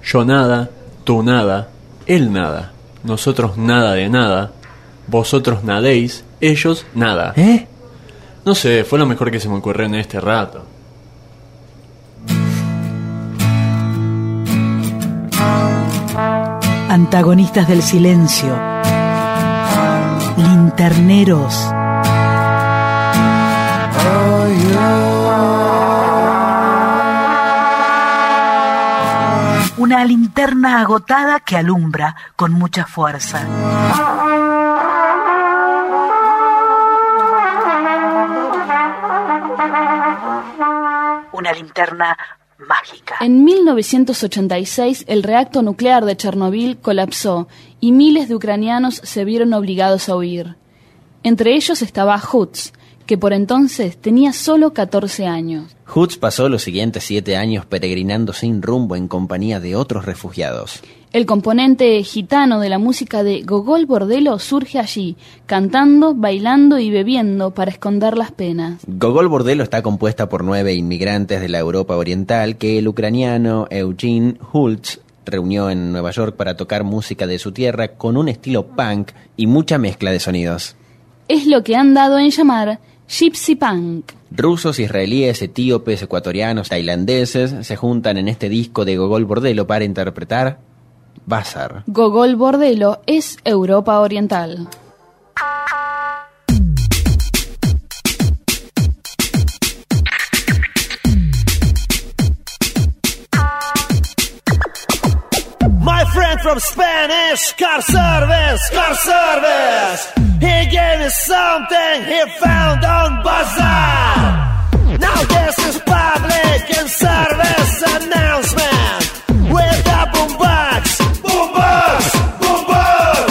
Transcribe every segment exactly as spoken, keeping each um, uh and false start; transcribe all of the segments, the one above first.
Yo nada, tú nada, él nada, nosotros nada de nada, vosotros nadéis, ellos nada. ¿Eh? No sé, fue lo mejor que se me ocurrió en este rato. Antagonistas del silencio. Linterneros. Oh, yeah. Una linterna agotada que alumbra con mucha fuerza. Una linterna mágica. En mil novecientos ochenta y seis, el reactor nuclear de Chernobyl colapsó y miles de ucranianos se vieron obligados a huir. Entre ellos estaba Hutz, que por entonces tenía solo catorce años. Hutz pasó los siguientes siete años peregrinando sin rumbo en compañía de otros refugiados. El componente gitano de la música de Gogol Bordello surge allí, cantando, bailando y bebiendo para esconder las penas. Gogol Bordello está compuesta por nueve inmigrantes de la Europa Oriental que el ucraniano Eugene Hutz reunió en Nueva York para tocar música de su tierra con un estilo punk y mucha mezcla de sonidos. Es lo que han dado en llamar Gypsy Punk. Rusos, israelíes, etíopes, ecuatorianos, tailandeses se juntan en este disco de Gogol Bordello para interpretar Bazar. Gogol Bordello es Europa Oriental. My friend from Spanish, car service, car service. He gave me something he found on Bazaar. Now this is public and service announcement with the boombox, boombox, boombox.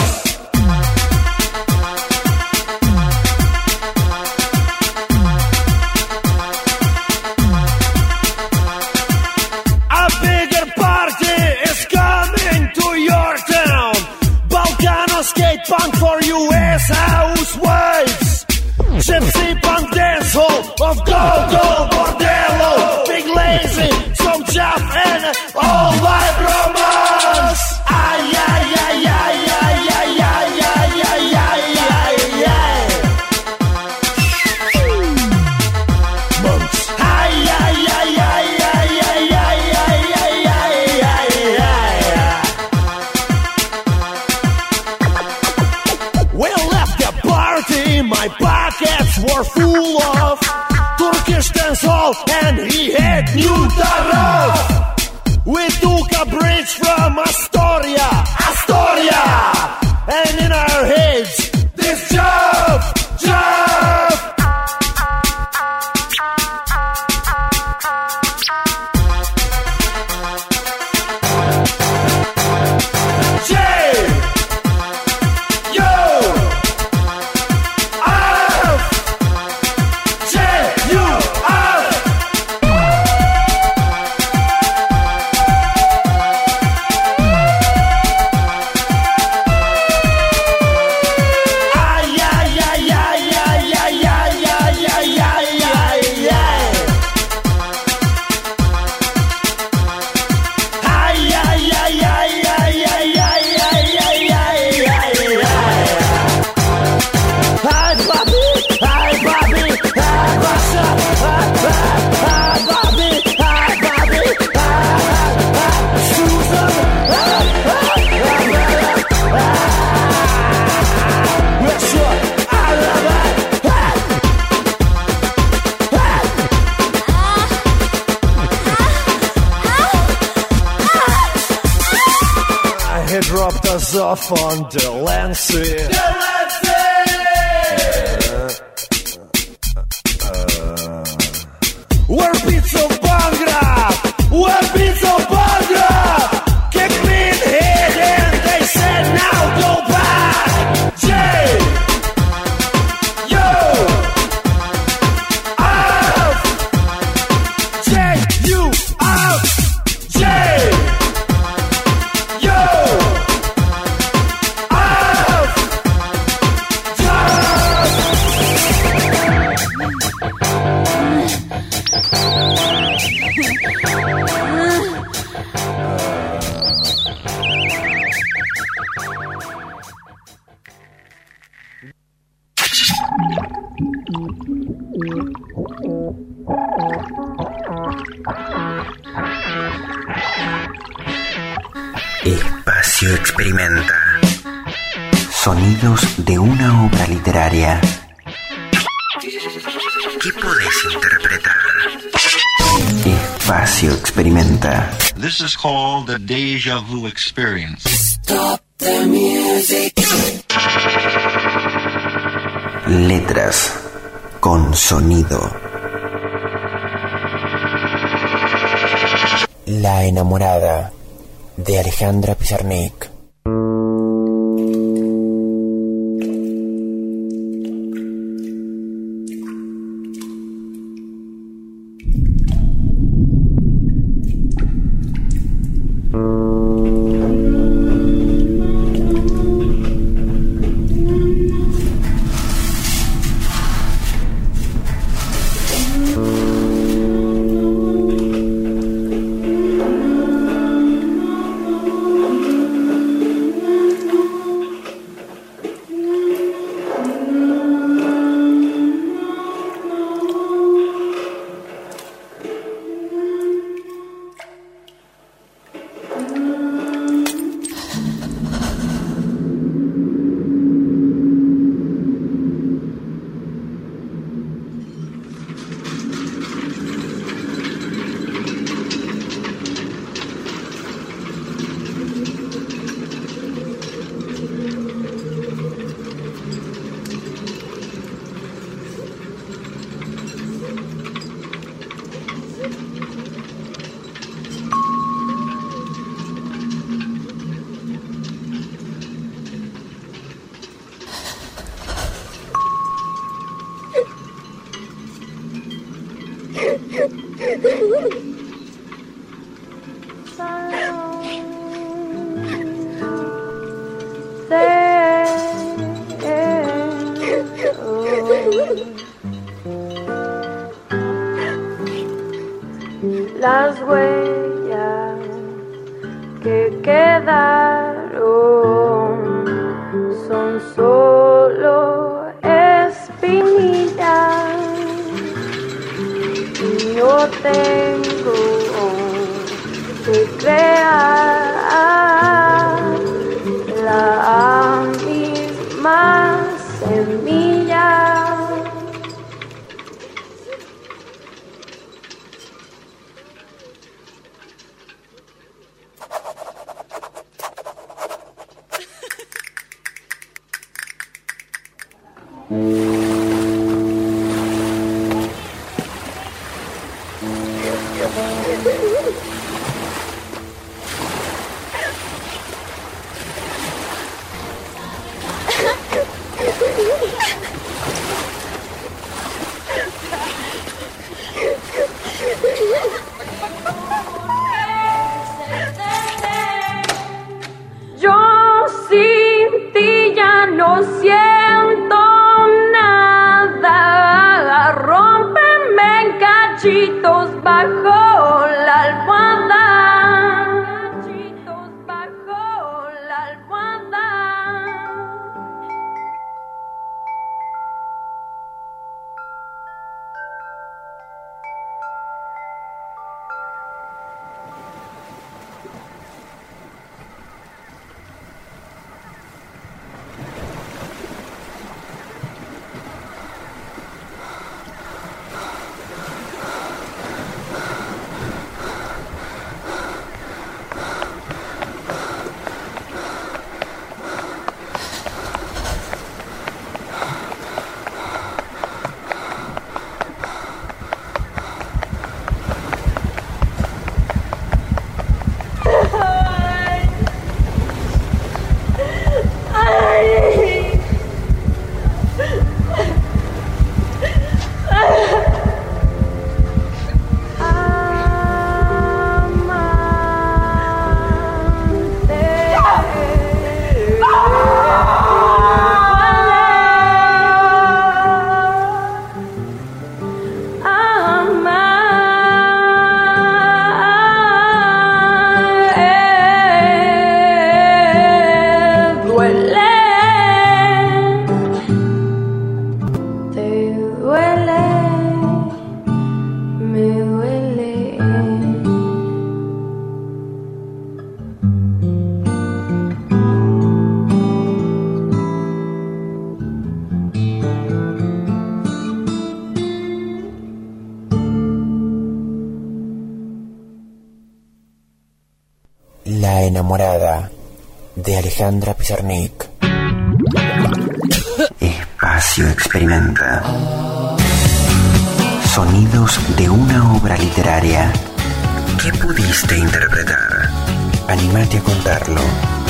A bigger party is coming to your town. Balkano skate punk for U S housewives. Gypsy punk dance hall of Gogol Bordello. Big lazy, some job and all vibe romance. Ay, ay, ay, ay, ay, ay, ay, ay, ay, ay, ay, ay. Monks. Ay, ay, ay, ay, ay, ay, ay, ay, ay, ay, ay, ay. We left the party, my pockets were full of Turkish dancehall, and he had new Taraf. We took a bridge from Astoria, Astoria, and in our heads, this job, job. J, yo, F, J, U, F. Ay, ay, ay, ay, ay, ay, ay, ay, ay, ay, ay, ay. Ay, ay, ay, ay, ay, ay, ay, ay, ay, ay, ay, ay. Ay, papi, ay, papi, ay, pasa, ay, ay, papi, ay, papi, ay, ay, Susan, ay, ay, ay, ay. We're sure I love it. He dropped us off on the Lancey. The Where beats of Bangra? Where beats of Bangra? Kick me in the head and they said now go back. J, yo, F, J, U, F, J. Yo! F! Jump! Espacio Experimenta. Sonidos de una obra literaria. ¿Qué podés interpretar? Espacio Experimenta. This is called the Deja Vu Experience. Stop the music. Letras con sonido. La enamorada de Alejandra Pizarnik. Las huellas que quedaron son solo espinillas y yo tengo que crear la misma semilla. La enamorada de Alejandra Pizarnik. Espacio Experimenta. Sonidos de una obra literaria. ¿Qué pudiste interpretar? Anímate a contarlo.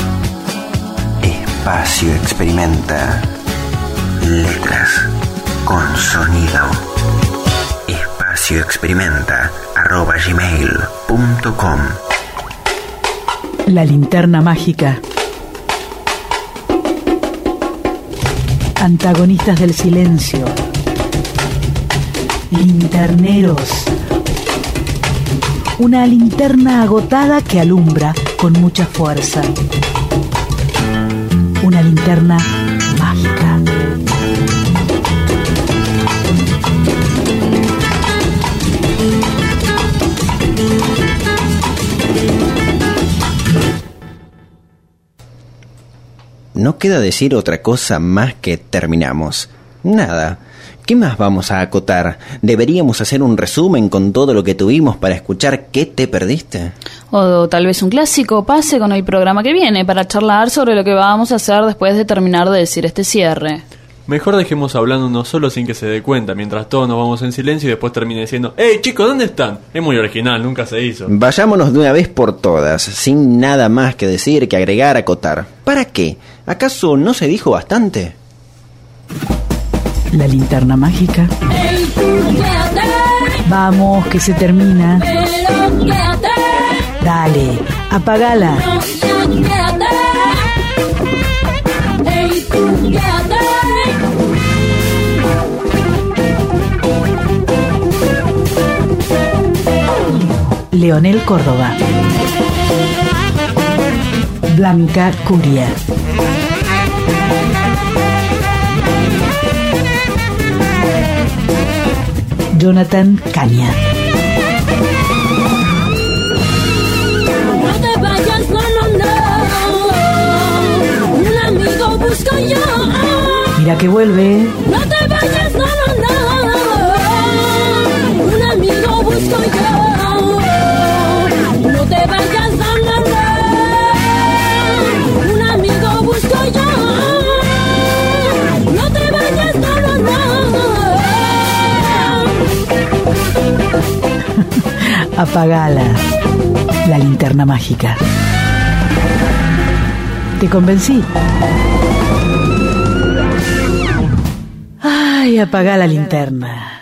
Espacio Experimenta. Letras con sonido. Espacio Experimenta arroba gmail punto com. La linterna mágica. Antagonistas del silencio. Linterneros. Una linterna agotada que alumbra con mucha fuerza. Una linterna mágica. No queda decir otra cosa más que terminamos. Nada. ¿Qué más vamos a acotar? ¿Deberíamos hacer un resumen con todo lo que tuvimos para escuchar qué te perdiste? O tal vez un clásico pase con el programa que viene para charlar sobre lo que vamos a hacer después de terminar de decir este cierre. Mejor dejemos hablando uno solo sin que se dé cuenta, mientras todos nos vamos en silencio y después termine diciendo ¡Ey, chicos, ¿dónde están? Es muy original, nunca se hizo. Vayámonos de una vez por todas, sin nada más que decir, que agregar, acotar. ¿Para qué? ¿Acaso no se dijo bastante? La linterna mágica. Vamos, que se termina. Dale, apagala. Leonel Córdoba. Blanca Curia. Jonathan Caña. No te vayas, no, no, no. Un amigo busco yo. Mira que vuelve. No te vayas, no, no, no. Un amigo busco yo. No te vayas, no, no, no. Un amigo busco yo. No te vayas, no, no, no. Apagala. La linterna mágica. ¿Te convencí? Ay, apaga la linterna.